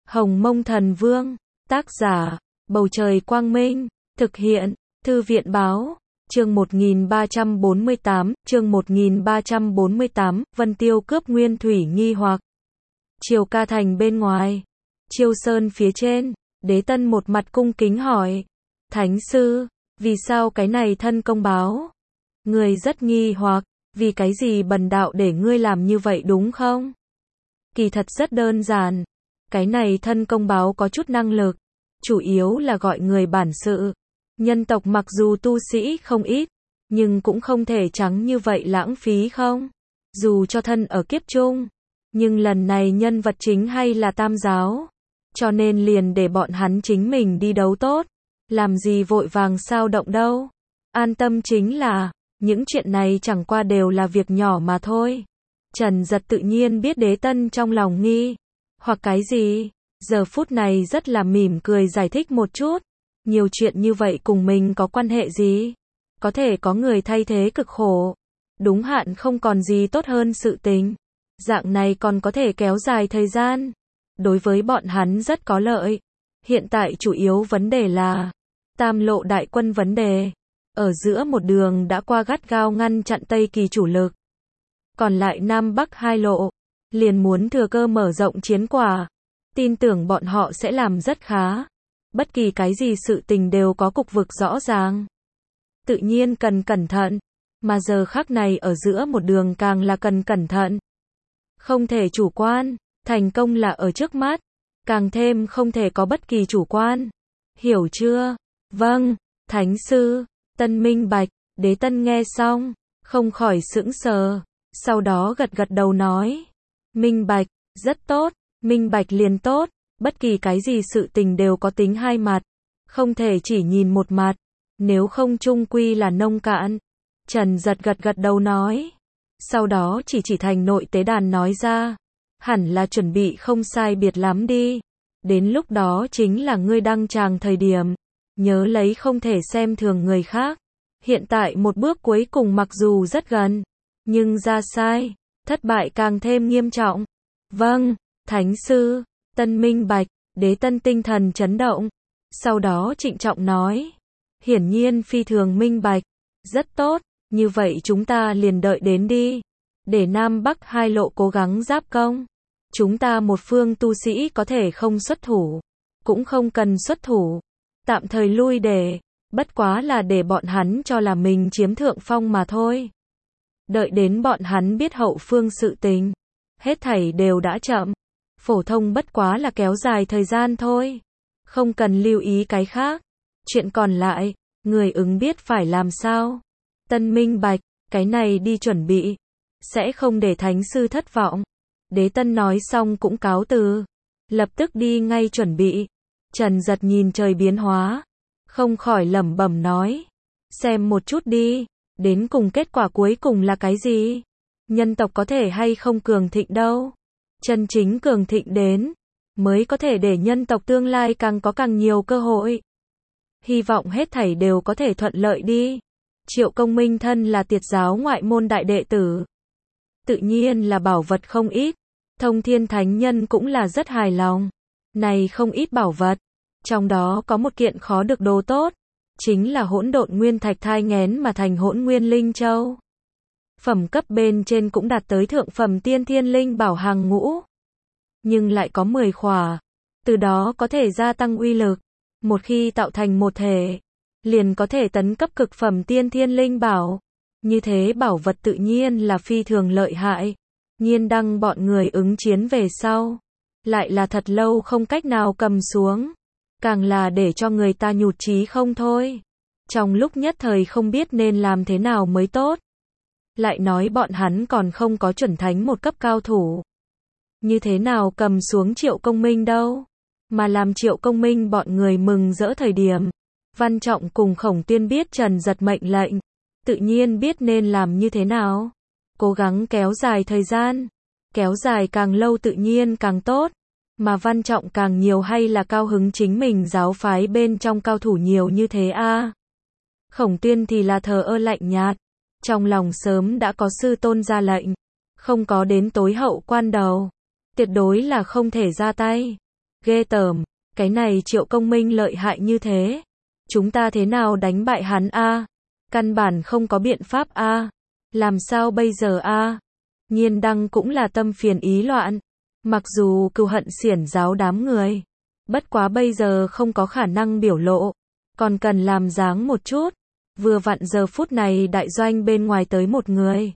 Hồng Mông Thần Vương, tác giả, Bầu Trời Quang Minh, thực hiện, Thư viện Báo, chương 1348, Vân Tiêu cướp Nguyên Thủy nghi hoặc. Triều Ca Thành bên ngoài, Chiêu Sơn phía trên, Đế Tân một mặt cung kính hỏi, Thánh sư, vì sao cái này thân công báo? Người rất nghi hoặc, vì cái gì bần đạo để ngươi làm như vậy đúng không? Kỳ thật rất đơn giản, cái này thân công báo có chút năng lực, chủ yếu là gọi người bản sự. Nhân tộc mặc dù tu sĩ không ít, nhưng cũng không thể trắng như vậy lãng phí không? Dù cho thân ở kiếp chung, nhưng lần này nhân vật chính hay là Tam giáo, cho nên liền để bọn hắn chính mình đi đấu tốt, làm gì vội vàng sao động đâu. An tâm chính là, những chuyện này chẳng qua đều là việc nhỏ mà thôi. Trần Giật tự nhiên biết Đế Tân trong lòng nghi hoặc cái gì, giờ phút này rất là mỉm cười giải thích một chút. Nhiều chuyện như vậy cùng mình có quan hệ gì? Có thể có người thay thế cực khổ, đúng hạn không còn gì tốt hơn sự tình. Dạng này còn có thể kéo dài thời gian, đối với bọn hắn rất có lợi. Hiện tại chủ yếu vấn đề là Tam lộ đại quân vấn đề. Ở giữa một đường đã qua gắt gao ngăn chặn Tây Kỳ chủ lực. Còn lại Nam Bắc hai lộ, liền muốn thừa cơ mở rộng chiến quả. Tin tưởng bọn họ sẽ làm rất khá. Bất kỳ cái gì sự tình đều có cục vực rõ ràng. Tự nhiên cần cẩn thận, mà giờ khắc này ở giữa một đường càng là cần cẩn thận. Không thể chủ quan, thành công là ở trước mắt, càng thêm không thể có bất kỳ chủ quan. Hiểu chưa? Vâng, Thánh sư. Tân minh bạch. Đế Tân nghe xong, không khỏi sững sờ, sau đó gật gật đầu nói. Minh bạch, rất tốt, minh bạch liền tốt, bất kỳ cái gì sự tình đều có tính hai mặt, không thể chỉ nhìn một mặt, nếu không chung quy là nông cạn. Trần Giật gật gật đầu nói, sau đó chỉ thành nội tế đàn nói ra, hẳn là chuẩn bị không sai biệt lắm đi, đến lúc đó chính là ngươi đăng tràng thời điểm. Nhớ lấy không thể xem thường người khác. Hiện tại một bước cuối cùng mặc dù rất gần, nhưng ra sai, thất bại càng thêm nghiêm trọng. Vâng, Thánh sư. Tân minh bạch. Đế Tân tinh thần chấn động. Sau đó trịnh trọng nói. Hiển nhiên phi thường minh bạch. Rất tốt, như vậy chúng ta liền đợi đến đi. Để Nam Bắc hai lộ cố gắng giáp công. Chúng ta một phương tu sĩ có thể không xuất thủ, cũng không cần xuất thủ. Tạm thời lui để, bất quá là để bọn hắn cho là mình chiếm thượng phong mà thôi. Đợi đến bọn hắn biết hậu phương sự tình, hết thảy đều đã chậm. Phổ thông bất quá là kéo dài thời gian thôi. Không cần lưu ý cái khác. Chuyện còn lại, người ứng biết phải làm sao. Tân minh bạch, cái này đi chuẩn bị. Sẽ không để Thánh sư thất vọng. Đế Tân nói xong cũng cáo từ. Lập tức đi ngay chuẩn bị. Trần Giật nhìn trời biến hóa, không khỏi lẩm bẩm nói. Xem một chút đi, đến cùng kết quả cuối cùng là cái gì? Nhân tộc có thể hay không cường thịnh đâu? Chân chính cường thịnh đến, mới có thể để nhân tộc tương lai càng có càng nhiều cơ hội. Hy vọng hết thảy đều có thể thuận lợi đi. Triệu Công Minh thân là Tiệt giáo ngoại môn đại đệ tử. Tự nhiên là bảo vật không ít. Thông Thiên Thánh Nhân cũng là rất hài lòng. Này không ít bảo vật, trong đó có một kiện khó được đồ tốt, chính là hỗn độn nguyên thạch thai nghén mà thành hỗn nguyên linh châu. Phẩm cấp bên trên cũng đạt tới thượng phẩm tiên thiên linh bảo hàng ngũ, nhưng lại có 10 khỏa, từ đó có thể gia tăng uy lực. Một khi tạo thành một thể, liền có thể tấn cấp cực phẩm tiên thiên linh bảo. Như thế bảo vật tự nhiên là phi thường lợi hại. Nhiên đăng bọn người ứng chiến về sau, lại là thật lâu không cách nào cầm xuống, càng là để cho người ta nhụt chí không thôi. Trong lúc nhất thời không biết nên làm thế nào mới tốt. Lại nói bọn hắn còn không có chuẩn thánh một cấp cao thủ. Như thế nào cầm xuống Triệu Công Minh đâu? Mà làm Triệu Công Minh bọn người mừng rỡ thời điểm. Văn Trọng cùng Khổng Tuyên biết Trần Giật mệnh lệnh, tự nhiên biết nên làm như thế nào. Cố gắng kéo dài thời gian. Kéo dài càng lâu tự nhiên càng tốt. Mà Văn Trọng càng nhiều hay là cao hứng chính mình giáo phái bên trong cao thủ nhiều như thế a. Khổng Tuyên thì là thờ ơ lạnh nhạt. Trong lòng sớm đã có sư tôn ra lệnh. Không có đến tối hậu quan đầu, tuyệt đối là không thể ra tay. Ghê tởm, cái này Triệu Công Minh lợi hại như thế. Chúng ta thế nào đánh bại hắn a? Căn bản không có biện pháp a. Làm sao bây giờ a? Nhiên Đăng cũng là tâm phiền ý loạn. Mặc dù cừu hận xiển giáo đám người, bất quá bây giờ không có khả năng biểu lộ, còn cần làm dáng một chút. Vừa vặn giờ phút này đại doanh bên ngoài tới một người,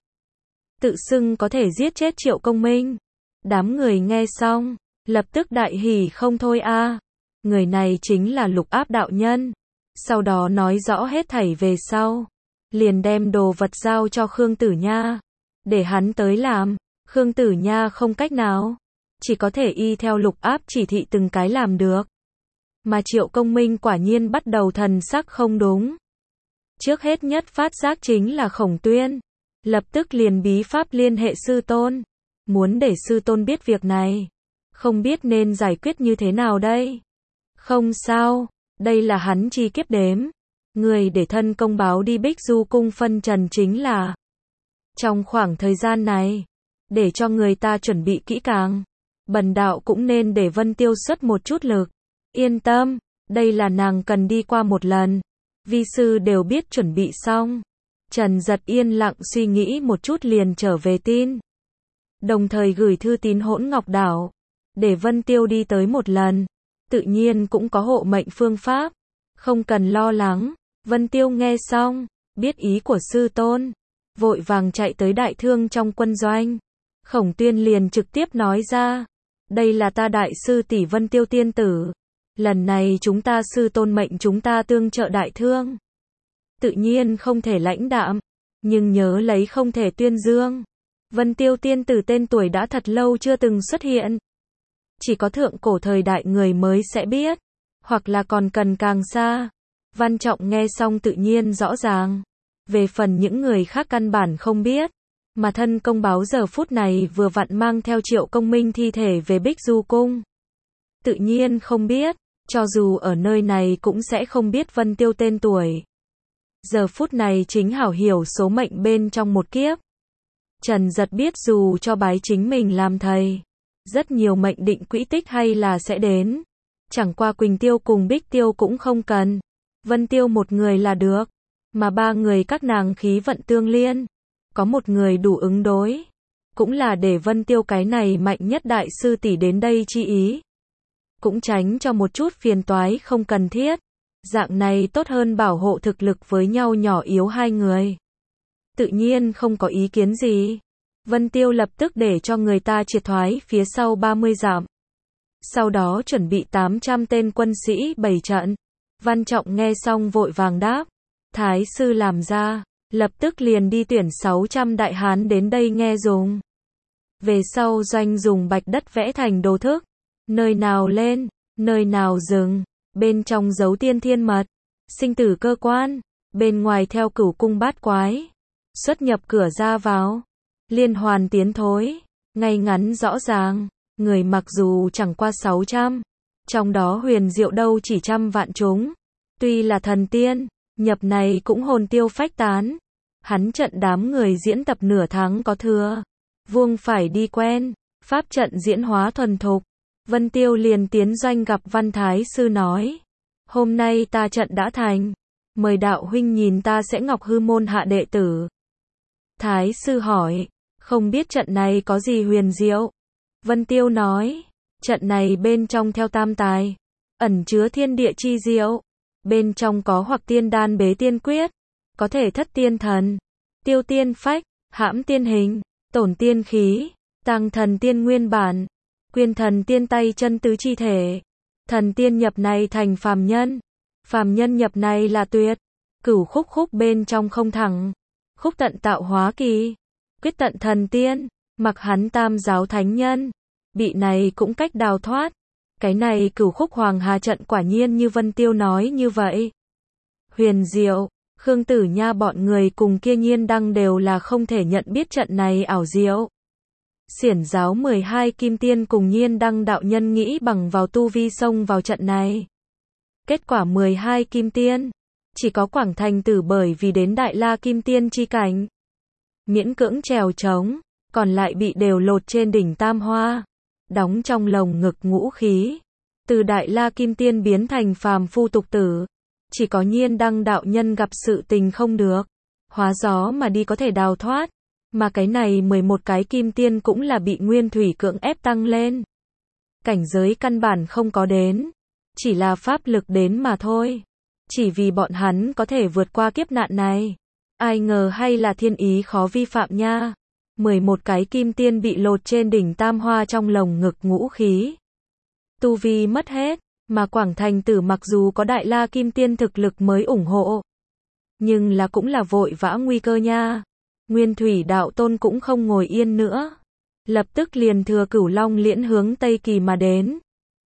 tự xưng có thể giết chết Triệu Công Minh. Đám người nghe xong, lập tức đại hỉ không thôi a. Người này chính là Lục Áp đạo nhân. Sau đó nói rõ hết thảy về sau, liền đem đồ vật giao cho Khương Tử Nha, để hắn tới làm. Khương Tử Nha không cách nào, chỉ có thể y theo Lục Áp chỉ thị từng cái làm được. Mà Triệu Công Minh quả nhiên bắt đầu thần sắc không đúng. Trước hết nhất phát giác chính là Khổng Tuyên, lập tức liền bí pháp liên hệ sư tôn, muốn để sư tôn biết việc này. Không biết nên giải quyết như thế nào đây? Không sao, đây là hắn chi kiếp đếm. Người để thân công báo đi Bích Du cung phân trần chính là trong khoảng thời gian này, để cho người ta chuẩn bị kỹ càng. Bần đạo cũng nên để Vân Tiêu xuất một chút lực. Yên tâm, đây là nàng cần đi qua một lần. Vi sư đều biết chuẩn bị xong. Trần Giật yên lặng suy nghĩ một chút liền trở về tin. Đồng thời gửi thư tín Hỗn Ngọc Đảo, để Vân Tiêu đi tới một lần. Tự nhiên cũng có hộ mệnh phương pháp, không cần lo lắng. Vân Tiêu nghe xong, biết ý của sư tôn, vội vàng chạy tới đại thương trong quân doanh. Khổng Tuyên liền trực tiếp nói ra, đây là ta đại sư tỷ Vân Tiêu tiên tử. Lần này chúng ta sư tôn mệnh chúng ta tương trợ đại thương. Tự nhiên không thể lãnh đạm, nhưng nhớ lấy không thể tuyên dương. Vân Tiêu tiên tử tên tuổi đã thật lâu chưa từng xuất hiện. Chỉ có thượng cổ thời đại người mới sẽ biết, hoặc là còn cần càng xa. Văn Trọng nghe xong tự nhiên rõ ràng. Về phần những người khác căn bản không biết, mà thân công báo giờ phút này vừa vặn mang theo Triệu Công Minh thi thể về Bích Du cung. Tự nhiên không biết, cho dù ở nơi này cũng sẽ không biết Vân Tiêu tên tuổi. Giờ phút này chính hảo hiểu số mệnh bên trong một kiếp. Trần Giật biết dù cho bái chính mình làm thầy, rất nhiều mệnh định quỹ tích hay là sẽ đến. Chẳng qua Quỳnh Tiêu cùng Bích Tiêu cũng không cần. Vân Tiêu một người là được, mà ba người các nàng khí vận tương liên. Có một người đủ ứng đối. Cũng là để Vân Tiêu cái này mạnh nhất đại sư tỷ đến đây chi ý. Cũng tránh cho một chút phiền toái không cần thiết. Dạng này tốt hơn bảo hộ thực lực với nhau nhỏ yếu hai người. Tự nhiên không có ý kiến gì. Vân Tiêu lập tức để cho người ta triệt thoái phía sau 30 dặm. Sau đó chuẩn bị 800 tên quân sĩ bày trận. Văn Trọng nghe xong vội vàng đáp. Thái sư làm ra, lập tức liền đi tuyển 600 đại hán đến đây nghe dùng. Về sau doanh dùng bạch đất vẽ thành đồ thức. Nơi nào lên, nơi nào dừng. Bên trong giấu tiên thiên mật, sinh tử cơ quan. Bên ngoài theo cửu cung bát quái. Xuất nhập cửa ra vào. Liên hoàn tiến thối. Ngay ngắn rõ ràng. Người mặc dù chẳng qua 600. Trong đó huyền diệu đâu chỉ trăm vạn chúng. Tuy là thần tiên, nhập này cũng hồn tiêu phách tán. Hắn trận đám người diễn tập nửa tháng có thừa. Vuông phải đi quen. Pháp trận diễn hóa thuần thục. Vân Tiêu liền tiến doanh gặp Văn Thái sư nói. Hôm nay ta trận đã thành. Mời đạo huynh nhìn ta sẽ Ngọc Hư môn hạ đệ tử. Thái sư hỏi. Không biết trận này có gì huyền diệu? Vân Tiêu nói. Trận này bên trong theo tam tài. Ẩn chứa thiên địa chi diệu. Bên trong có hoặc tiên đan bế tiên quyết. Có thể thất tiên thần. Tiêu tiên phách. Hãm tiên hình. Tổn tiên khí. Tăng thần tiên nguyên bản. Quyên thần tiên tay chân tứ chi thể. Thần tiên nhập này thành phàm nhân. Phàm nhân nhập này là tuyệt. Cửu khúc khúc bên trong không thẳng. Khúc tận tạo hóa kỳ. Quyết tận thần tiên. Mặc hắn tam giáo thánh nhân. Bị này cũng cách đào thoát. Cái này cửu khúc hoàng hà trận quả nhiên như Vân Tiêu nói như vậy. Huyền diệu. Khương Tử Nha bọn người cùng kia Nhiên Đăng đều là không thể nhận biết trận này ảo diệu. Xiển giáo 12 kim tiên cùng Nhiên Đăng đạo nhân nghĩ bằng vào tu vi xông vào trận này. Kết quả 12 kim tiên, chỉ có Quảng Thành Tử bởi vì đến Đại La kim tiên chi cảnh, miễn cưỡng trèo trống, còn lại bị đều lột trên đỉnh Tam Hoa, đóng trong lồng ngực ngũ khí. Từ Đại La Kim Tiên biến thành phàm phu tục tử. Chỉ có Nhiên Đăng đạo nhân gặp sự tình không được. Hóa gió mà đi có thể đào thoát. Mà cái này 11 cái kim tiên cũng là bị Nguyên Thủy cưỡng ép tăng lên. Cảnh giới căn bản không có đến. Chỉ là pháp lực đến mà thôi. Chỉ vì bọn hắn có thể vượt qua kiếp nạn này. Ai ngờ hay là thiên ý khó vi phạm nha. 11 cái kim tiên bị lột trên đỉnh tam hoa trong lồng ngực ngũ khí. Tu vi mất hết. Mà Quảng Thành Tử mặc dù có Đại La Kim Tiên thực lực mới ủng hộ. Nhưng là cũng là vội vã nguy cơ nha. Nguyên Thủy đạo tôn cũng không ngồi yên nữa. Lập tức liền thừa Cửu Long liễn hướng Tây Kỳ mà đến.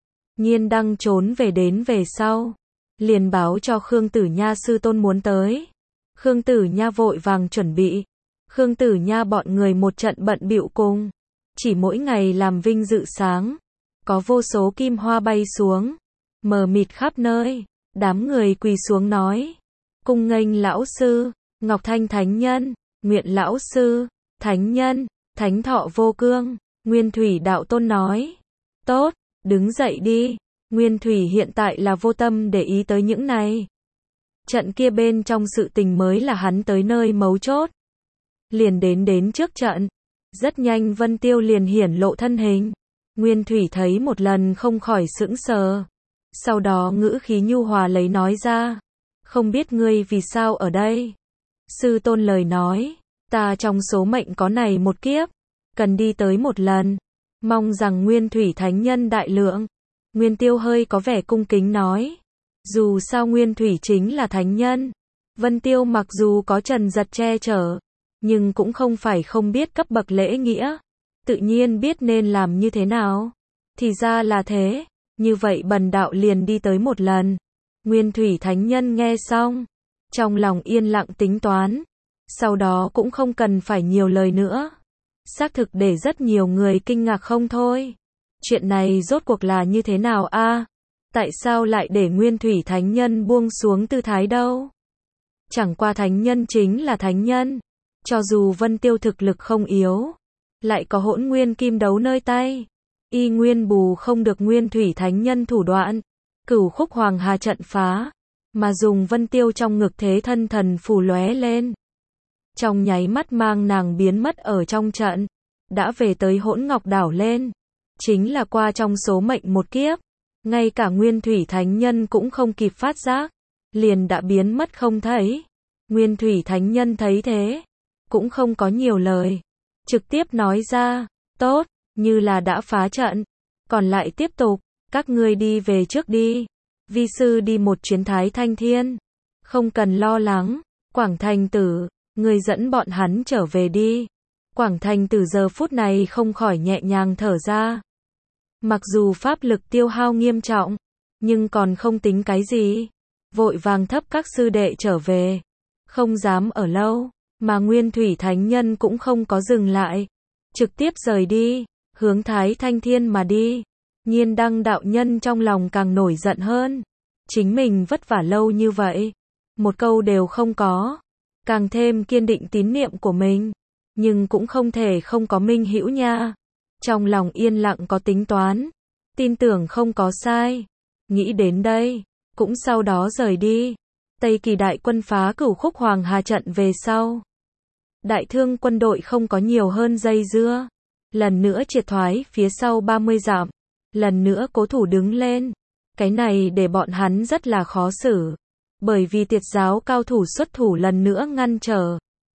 Nhiên Đăng trốn đến về sau. Liền báo cho Khương Tử Nha sư tôn muốn tới. Khương Tử Nha vội vàng chuẩn bị. Khương Tử Nha bọn người một trận bận bịu cùng. Chỉ mỗi ngày làm vinh dự sáng. Có vô số kim hoa bay xuống. Mờ mịt khắp nơi. Đám người quỳ xuống nói. Cung nghênh lão sư. Ngọc Thanh Thánh Nhân. Nguyện lão sư. Thánh Nhân. Thánh Thọ Vô Cương. Nguyên Thủy đạo tôn nói. Tốt, đứng dậy đi. Nguyên Thủy hiện tại là vô tâm để ý tới những này. Trận kia bên trong sự tình mới là hắn tới nơi mấu chốt. Liền đến trước trận. Rất nhanh Vân Tiêu liền hiển lộ thân hình. Nguyên Thủy thấy một lần không khỏi sững sờ. Sau đó ngữ khí nhu hòa lấy nói ra. Không biết ngươi vì sao ở đây. Sư tôn lời nói. Ta trong số mệnh có này một kiếp. Cần đi tới một lần. Mong rằng Nguyên Thủy Thánh Nhân đại lượng. Nguyên Tiêu hơi có vẻ cung kính nói. Dù sao Nguyên Thủy chính là Thánh Nhân. Vân Tiêu mặc dù có Trần Giật che chở. Nhưng cũng không phải không biết cấp bậc lễ nghĩa. Tự nhiên biết nên làm như thế nào. Thì ra là thế. Như vậy bần đạo liền đi tới một lần. Nguyên Thủy Thánh Nhân nghe xong. Trong lòng yên lặng tính toán. Sau đó cũng không cần phải nhiều lời nữa. Xác thực để rất nhiều người kinh ngạc không thôi. Chuyện này rốt cuộc là như thế nào a? Tại sao lại để Nguyên Thủy Thánh Nhân buông xuống tư thái đâu? Chẳng qua Thánh Nhân chính là Thánh Nhân. Cho dù Vân Tiêu thực lực không yếu. Lại có Hỗn Nguyên Kim Đấu nơi tay. Y nguyên bù không được Nguyên Thủy Thánh Nhân thủ đoạn. Cửu Khúc Hoàng Hà trận phá. Mà dùng Vân Tiêu trong ngực thế thân thần phù lóe lên. Trong nháy mắt mang nàng biến mất ở trong trận. Đã về tới Hỗn Ngọc Đảo lên. Chính là qua trong số mệnh một kiếp. Ngay cả Nguyên Thủy Thánh Nhân cũng không kịp phát giác. Liền đã biến mất không thấy. Nguyên Thủy Thánh Nhân thấy thế. Cũng không có nhiều lời. Trực tiếp nói ra. Tốt, như là đã phá trận. Còn lại tiếp tục. Các ngươi đi về trước đi. Vi sư đi một chuyến Thái Thanh Thiên. Không cần lo lắng. Quảng Thành Tử. Ngươi dẫn bọn hắn trở về đi. Quảng Thành Tử giờ phút này không khỏi nhẹ nhàng thở ra. Mặc dù pháp lực tiêu hao nghiêm trọng. Nhưng còn không tính cái gì. Vội vàng thấp các sư đệ trở về. Không dám ở lâu. Mà Nguyên Thủy Thánh Nhân cũng không có dừng lại. Trực tiếp rời đi. Hướng Thái Thanh Thiên mà đi. Nhiên Đăng đạo nhân trong lòng càng nổi giận hơn. Chính mình vất vả lâu như vậy. Một câu đều không có. Càng thêm kiên định tín niệm của mình. Nhưng cũng không thể không có minh hữu nha. Trong lòng yên lặng có tính toán. Tin tưởng không có sai. Nghĩ đến đây. Cũng sau đó rời đi. Tây Kỳ đại quân phá Cửu Khúc Hoàng Hà trận về sau. Đại Thương quân đội không có nhiều hơn dây dưa. Lần nữa triệt thoái phía sau 30 dặm. Lần nữa cố thủ đứng lên. Cái này để bọn hắn rất là khó xử. Bởi vì Tiệt giáo cao thủ xuất thủ lần nữa ngăn trở.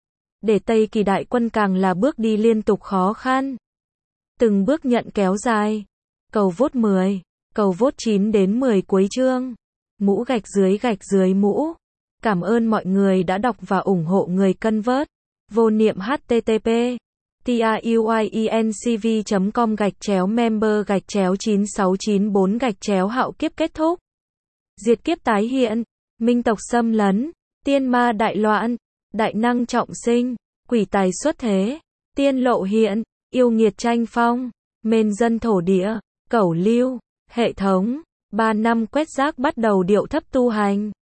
Để Tây Kỳ đại quân càng là bước đi liên tục khó khăn. Từng bước nhận kéo dài. Cầu vote 10. Cầu vote 9 đến 10 cuối chương. Mũ gạch dưới mũ. Cảm ơn mọi người đã đọc và ủng hộ người cân vớt. Vô niệm http truyencv.com/member/9694 hạo kiếp kết thúc. Diệt kiếp tái hiện. Minh tộc xâm lấn. Tiên ma đại loạn. Đại năng trọng sinh. Quỷ tài xuất thế. Tiên lộ hiện. Yêu nghiệt tranh phong. Mên dân thổ địa. Cẩu lưu. Hệ thống. 3 năm quét rác bắt đầu điệu thấp tu hành.